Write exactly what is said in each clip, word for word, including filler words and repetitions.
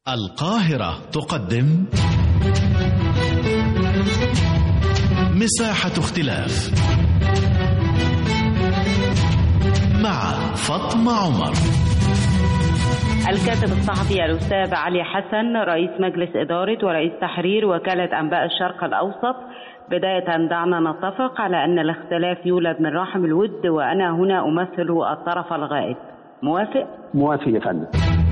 القاهرة تقدم مساحة اختلاف مع فاطمة عمر. الكاتب الصحفي الأستاذ علي حسن، رئيس مجلس إدارة ورئيس تحرير وكالة أنباء الشرق الأوسط. بداية دعنا نتفق على أن الاختلاف يولد من رحم الود، وأنا هنا أمثل الطرف الغائب. موافق؟ موافق يا فندم.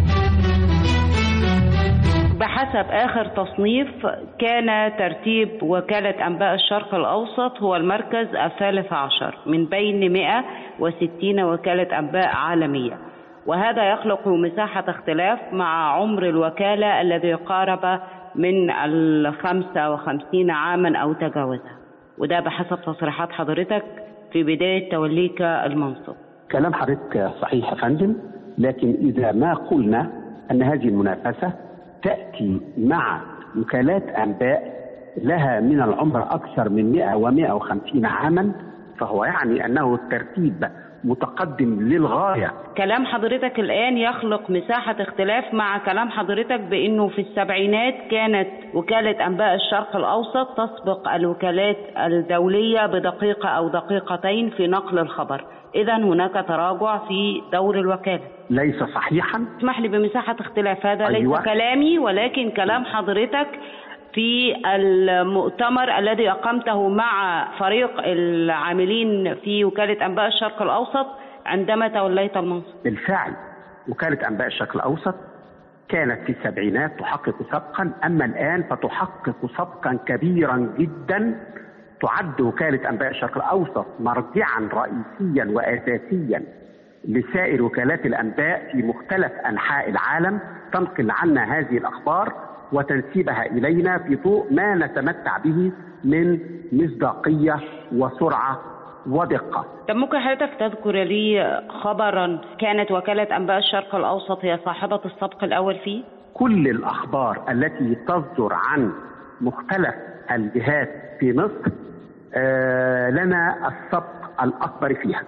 بحسب آخر تصنيف كان ترتيب وكالة أنباء الشرق الأوسط هو المركز الثالث عشر من بين مئة وستين وكالة أنباء عالمية، وهذا يخلق مساحة اختلاف مع عمر الوكالة الذي قارب من الخمسة وخمسين عاما أو تجاوزها، وده بحسب تصريحات حضرتك في بداية توليك المنصب. كلام حضرتك صحيح يا فندم، لكن إذا ما قلنا أن هذه المنافسة تأتي مع وكالات أنباء لها من العمر أكثر من مئة ومئة وخمسين عاما، فهو يعني أنه الترتيب متقدم للغاية. كلام حضرتك الآن يخلق مساحة اختلاف مع كلام حضرتك بأنه في السبعينات كانت وكالة أنباء الشرق الأوسط تسبق الوكالات الدولية بدقيقة أو دقيقتين في نقل الخبر، إذا هناك تراجع في دور الوكالة. ليس صحيحا. اسمح لي بمساحة اختلاف، هذا أيوة. ليس كلامي ولكن كلام حضرتك في المؤتمر الذي أقمته مع فريق العاملين في وكالة أنباء الشرق الأوسط عندما توليت المنصب. بالفعل وكالة أنباء الشرق الأوسط كانت في السبعينات تحقق سبقا، أما الآن فتحقق سبقا كبيرا جدا. تعد وكالة أنباء الشرق الأوسط مرجعا رئيسيا وأساسيا لسائر وكالات الأنباء في مختلف أنحاء العالم، تنقل عنا هذه الأخبار وتنسيبها إلينا في ضوء ما نتمتع به من مصداقية وسرعة ودقة. طب ممكن حضرتك تذكر لي خبرا كانت وكالة أنباء الشرق الأوسط هي صاحبة السبق الأول فيه؟ كل الأخبار التي تصدر عن مختلف الجهات في مصر آه لنا السبق الأكبر فيها.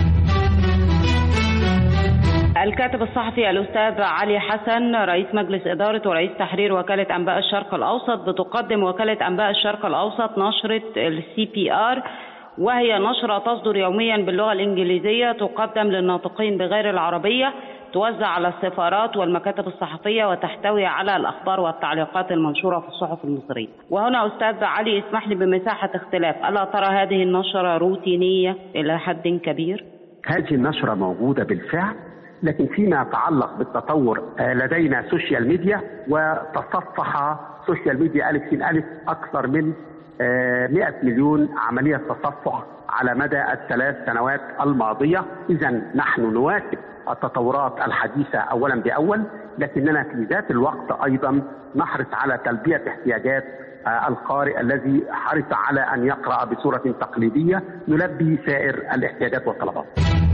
الكاتب الصحفي الأستاذ علي حسن، رئيس مجلس إدارة ورئيس تحرير وكالة أنباء الشرق الأوسط. بتقدم وكالة أنباء الشرق الأوسط نشرة السي بي آر، وهي نشرة تصدر يوميا باللغة الإنجليزية، تقدم للناطقين بغير العربية، توزع على السفارات والمكاتب الصحفية، وتحتوي على الأخبار والتعليقات المنشورة في الصحف المصرية. وهنا أستاذ علي اسمح لي بمساحة اختلاف، ألا ترى هذه النشرة روتينية إلى حد كبير؟ هذه النشرة موجودة بالفعل، لكن فيما يتعلق بالتطور لدينا سوشيال ميديا، وتصفح سوشيال ميديا ألف في ألف أكثر من مئة مليون عملية تصفح على مدى الثلاث سنوات الماضية. إذا نحن نواكب التطورات الحديثة أولا بأول، لكننا في ذات الوقت أيضا نحرص على تلبية احتياجات القارئ الذي حرص على أن يقرأ بصورة تقليدية، نلبي سائر الاحتياجات والطلبات.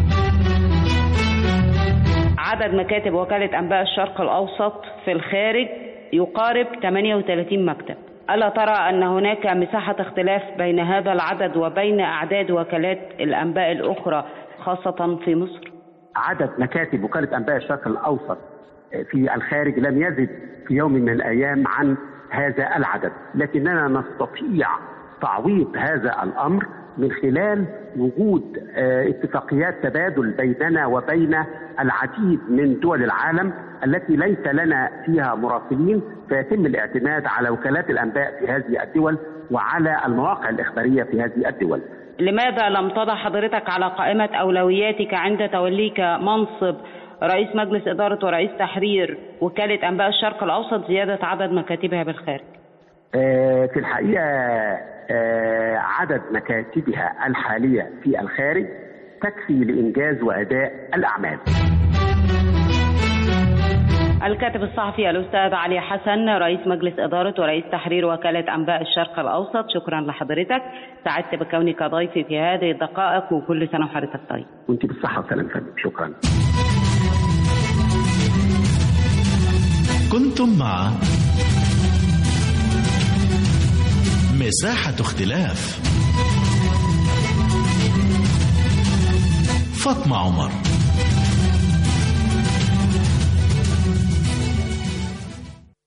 عدد مكاتب وكالة أنباء الشرق الأوسط في الخارج يقارب ثمانية وثلاثين مكتب، ألا ترى أن هناك مساحة اختلاف بين هذا العدد وبين أعداد وكالات الأنباء الأخرى خاصة في مصر؟ عدد مكاتب وكالة أنباء الشرق الأوسط في الخارج لم يزد في يوم من الأيام عن هذا العدد، لكننا نستطيع تعويض هذا الأمر من خلال وجود اتفاقيات تبادل بيننا وبين العديد من دول العالم التي ليس لنا فيها مراسلين، فيتم الاعتماد على وكالات الأنباء في هذه الدول وعلى المواقع الإخبارية في هذه الدول. لماذا لم تضع حضرتك على قائمة أولوياتك عند توليك منصب رئيس مجلس إدارة ورئيس تحرير وكالة أنباء الشرق الأوسط زيادة عدد مكاتبها بالخارج؟ آه في الحقيقة آه عدد مكاتبها الحالية في الخارج تكفي لإنجاز وأداء الأعمال. الكاتب الصحفي الأستاذ علي حسن، رئيس مجلس إدارة ورئيس تحرير وكالة أنباء الشرق الأوسط، شكرا لحضرتك، سعدت بكونك ضيفي في هذه الدقائق، وكل سنة وحضرتك طيب. وانت بالصحة والسلامة فندم، شكرا. كنتم مع مساحة اختلاف فاطمة عمر.